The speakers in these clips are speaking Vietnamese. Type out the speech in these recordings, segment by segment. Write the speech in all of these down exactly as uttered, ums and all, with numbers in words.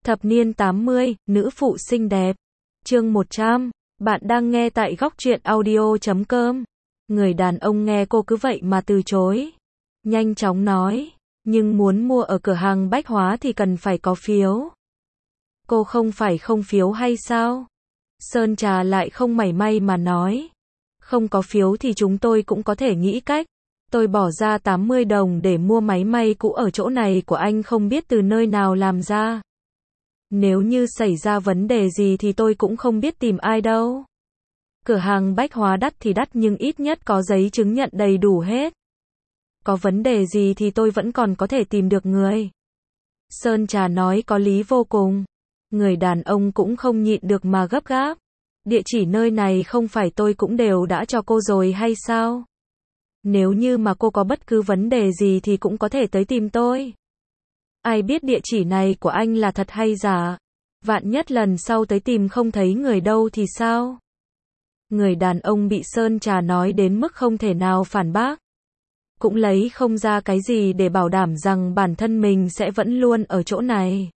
Thập niên tám mươi, nữ phụ xinh đẹp. Chương một trăm. Bạn đang nghe tại góc truyện audio chấm com. Người đàn ông nghe cô cứ vậy mà từ chối. Nhanh chóng nói, nhưng muốn mua ở cửa hàng bách hóa thì cần phải có phiếu. Cô không phải không phiếu hay sao? Sơn Trà lại không mảy may mà nói. Không có phiếu thì chúng tôi cũng có thể nghĩ cách. Tôi bỏ ra tám mươi đồng để mua máy may cũ ở chỗ này của anh không biết từ nơi nào làm ra. Nếu như xảy ra vấn đề gì thì tôi cũng không biết tìm ai đâu. Cửa hàng bách hóa đắt thì đắt nhưng ít nhất có giấy chứng nhận đầy đủ hết. Có vấn đề gì thì tôi vẫn còn có thể tìm được người. Sơn Trà nói có lý vô cùng. Người đàn ông cũng không nhịn được mà gấp gáp. Địa chỉ nơi này không phải tôi cũng đều đã cho cô rồi hay sao? Nếu như mà cô có bất cứ vấn đề gì thì cũng có thể tới tìm tôi. Ai biết địa chỉ này của anh là thật hay giả? Vạn nhất lần sau tới tìm không thấy người đâu thì sao? Người đàn ông bị Sơn Trà nói đến mức không thể nào phản bác. Cũng lấy không ra cái gì để bảo đảm rằng bản thân mình sẽ vẫn luôn ở chỗ này.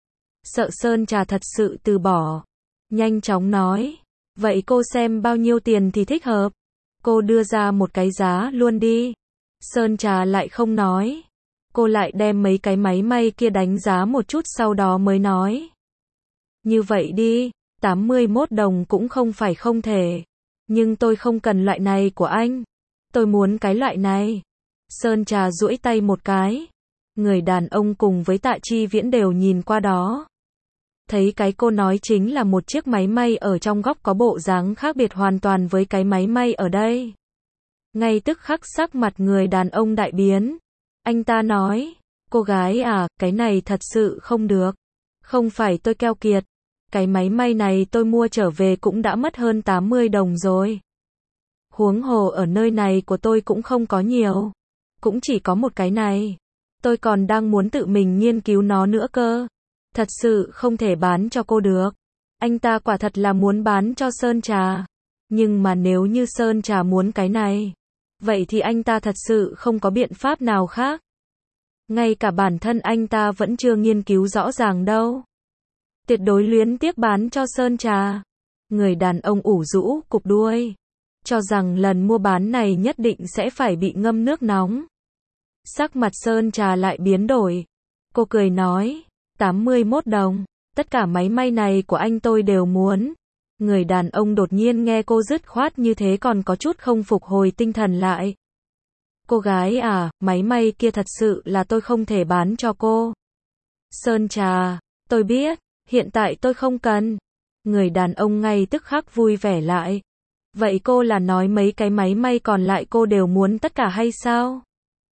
Sợ Sơn Trà thật sự từ bỏ. Nhanh chóng nói. Vậy cô xem bao nhiêu tiền thì thích hợp? Cô đưa ra một cái giá luôn đi. Sơn Trà lại không nói. Cô lại đem mấy cái máy may kia đánh giá một chút sau đó mới nói. Như vậy đi, tám mươi mốt đồng cũng không phải không thể. Nhưng tôi không cần loại này của anh. Tôi muốn cái loại này. Sơn Trà duỗi tay một cái. Người đàn ông cùng với Tạ Chi Viễn đều nhìn qua đó. Thấy cái cô nói chính là một chiếc máy may ở trong góc có bộ dáng khác biệt hoàn toàn với cái máy may ở đây. Ngay tức khắc sắc mặt người đàn ông đại biến. Anh ta nói, cô gái à, cái này thật sự không được. Không phải tôi keo kiệt. Cái máy may này tôi mua trở về cũng đã mất hơn tám mươi đồng rồi. Huống hồ ở nơi này của tôi cũng không có nhiều. Cũng chỉ có một cái này. Tôi còn đang muốn tự mình nghiên cứu nó nữa cơ. Thật sự không thể bán cho cô được. Anh ta quả thật là muốn bán cho Sơn Trà. Nhưng mà nếu như Sơn Trà muốn cái này, vậy thì anh ta thật sự không có biện pháp nào khác. Ngay cả bản thân anh ta vẫn chưa nghiên cứu rõ ràng đâu. Tuyệt đối luyến tiếc bán cho Sơn Trà. Người đàn ông ủ rũ cụp đuôi. Cho rằng lần mua bán này nhất định sẽ phải bị ngâm nước nóng. Sắc mặt Sơn Trà lại biến đổi. Cô cười nói, tám mươi mốt đồng, tất cả máy may này của anh tôi đều muốn. Người đàn ông đột nhiên nghe cô dứt khoát như thế còn có chút không phục hồi tinh thần lại. Cô gái à, máy may kia thật sự là tôi không thể bán cho cô. Sơn Trà, tôi biết, hiện tại tôi không cần. Người đàn ông ngay tức khắc vui vẻ lại. Vậy cô là nói mấy cái máy may còn lại cô đều muốn tất cả hay sao?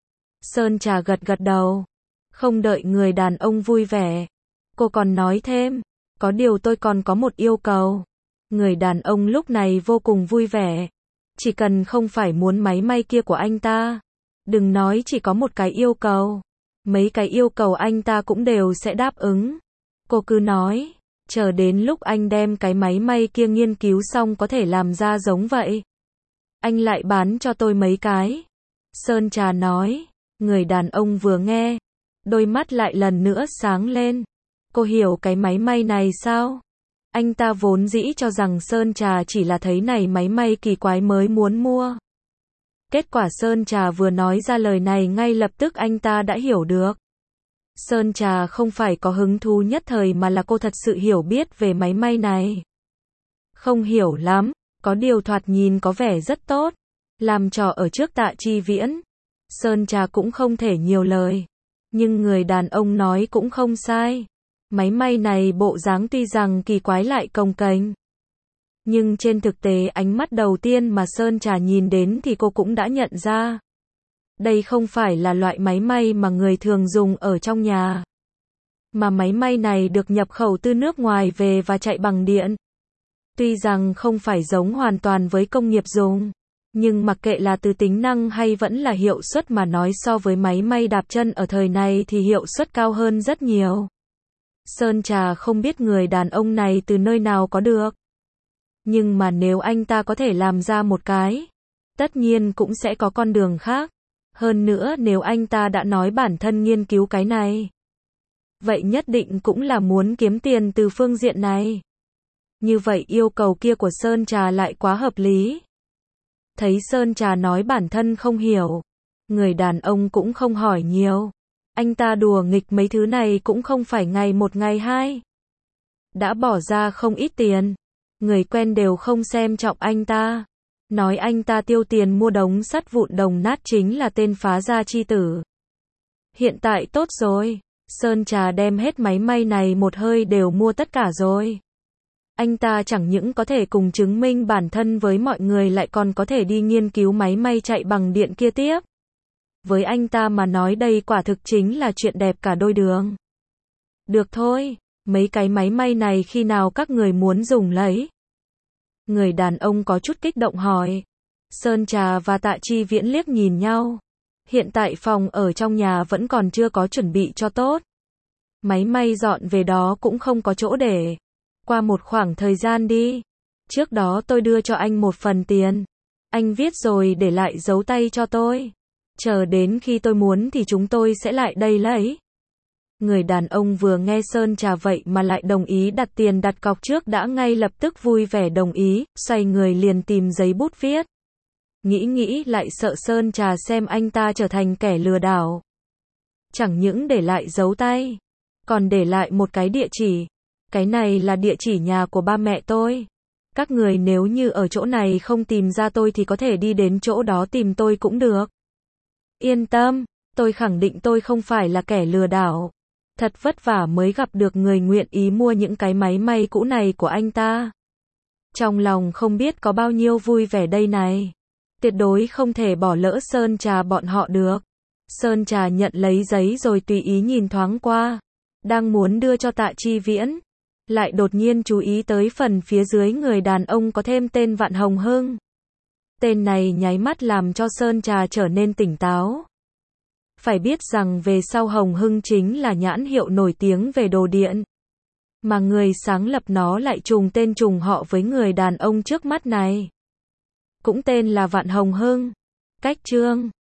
Sơn Trà gật gật đầu. Không đợi người đàn ông vui vẻ. Cô còn nói thêm, có điều tôi còn có một yêu cầu. Người đàn ông lúc này vô cùng vui vẻ. Chỉ cần không phải muốn máy may kia của anh ta. Đừng nói chỉ có một cái yêu cầu. Mấy cái yêu cầu anh ta cũng đều sẽ đáp ứng. Cô cứ nói, chờ đến lúc anh đem cái máy may kia nghiên cứu xong có thể làm ra giống vậy. Anh lại bán cho tôi mấy cái. Sơn Trà nói, người đàn ông vừa nghe. Đôi mắt lại lần nữa sáng lên. Cô hiểu cái máy may này sao? Anh ta vốn dĩ cho rằng Sơn Trà chỉ là thấy này máy may kỳ quái mới muốn mua. Kết quả Sơn Trà vừa nói ra lời này ngay lập tức anh ta đã hiểu được. Sơn Trà không phải có hứng thú nhất thời mà là cô thật sự hiểu biết về máy may này. Không hiểu lắm, có điều thoạt nhìn có vẻ rất tốt. Làm trò ở trước Tạ Chi Viễn. Sơn Trà cũng không thể nhiều lời. Nhưng người đàn ông nói cũng không sai. Máy may này bộ dáng tuy rằng kỳ quái lại cồng kềnh. Nhưng trên thực tế ánh mắt đầu tiên mà Sơn Trà nhìn đến thì cô cũng đã nhận ra. Đây không phải là loại máy may mà người thường dùng ở trong nhà. Mà máy may này được nhập khẩu từ nước ngoài về và chạy bằng điện. Tuy rằng không phải giống hoàn toàn với công nghiệp dùng. Nhưng mặc kệ là từ tính năng hay vẫn là hiệu suất mà nói so với máy may đạp chân ở thời này thì hiệu suất cao hơn rất nhiều. Sơn Trà không biết người đàn ông này từ nơi nào có được. Nhưng mà nếu anh ta có thể làm ra một cái, tất nhiên cũng sẽ có con đường khác. Hơn nữa nếu anh ta đã nói bản thân nghiên cứu cái này, vậy nhất định cũng là muốn kiếm tiền từ phương diện này. Như vậy yêu cầu kia của Sơn Trà lại quá hợp lý. Thấy Sơn Trà nói bản thân không hiểu, người đàn ông cũng không hỏi nhiều. Anh ta đùa nghịch mấy thứ này cũng không phải ngày một ngày hai. Đã bỏ ra không ít tiền. Người quen đều không xem trọng anh ta. Nói anh ta tiêu tiền mua đống sắt vụn đồng nát chính là tên phá gia chi tử. Hiện tại tốt rồi. Sơn Trà đem hết máy may này một hơi đều mua tất cả rồi. Anh ta chẳng những có thể cùng chứng minh bản thân với mọi người lại còn có thể đi nghiên cứu máy may chạy bằng điện kia tiếp. Với anh ta mà nói đây quả thực chính là chuyện đẹp cả đôi đường. Được thôi, mấy cái máy may này khi nào các người muốn dùng lấy? Người đàn ông có chút kích động hỏi. Sơn Trà và Tạ Chi Viễn liếc nhìn nhau. Hiện tại phòng ở trong nhà vẫn còn chưa có chuẩn bị cho tốt. Máy may dọn về đó cũng không có chỗ để. Qua một khoảng thời gian đi. Trước đó tôi đưa cho anh một phần tiền. Anh viết rồi để lại dấu tay cho tôi. Chờ đến khi tôi muốn thì chúng tôi sẽ lại đây lấy. Người đàn ông vừa nghe Sơn Trà vậy mà lại đồng ý đặt tiền đặt cọc trước đã ngay lập tức vui vẻ đồng ý, xoay người liền tìm giấy bút viết. Nghĩ nghĩ lại sợ Sơn Trà xem anh ta trở thành kẻ lừa đảo. Chẳng những để lại dấu tay, còn để lại một cái địa chỉ. Cái này là địa chỉ nhà của ba mẹ tôi. Các người nếu như ở chỗ này không tìm ra tôi thì có thể đi đến chỗ đó tìm tôi cũng được. Yên tâm, tôi khẳng định tôi không phải là kẻ lừa đảo. Thật vất vả mới gặp được người nguyện ý mua những cái máy may cũ này của anh ta. Trong lòng không biết có bao nhiêu vui vẻ đây này. Tuyệt đối không thể bỏ lỡ Sơn Trà bọn họ được. Sơn Trà nhận lấy giấy rồi tùy ý nhìn thoáng qua. Đang muốn đưa cho Tạ Chi Viễn. Lại đột nhiên chú ý tới phần phía dưới người đàn ông có thêm tên Vạn Hồng Hưng. Tên này nháy mắt làm cho Sơn Trà trở nên tỉnh táo. Phải biết rằng về sau Hồng Hưng chính là nhãn hiệu nổi tiếng về đồ điện. Mà người sáng lập nó lại trùng tên trùng họ với người đàn ông trước mắt này. Cũng tên là Vạn Hồng Hưng. Cách chương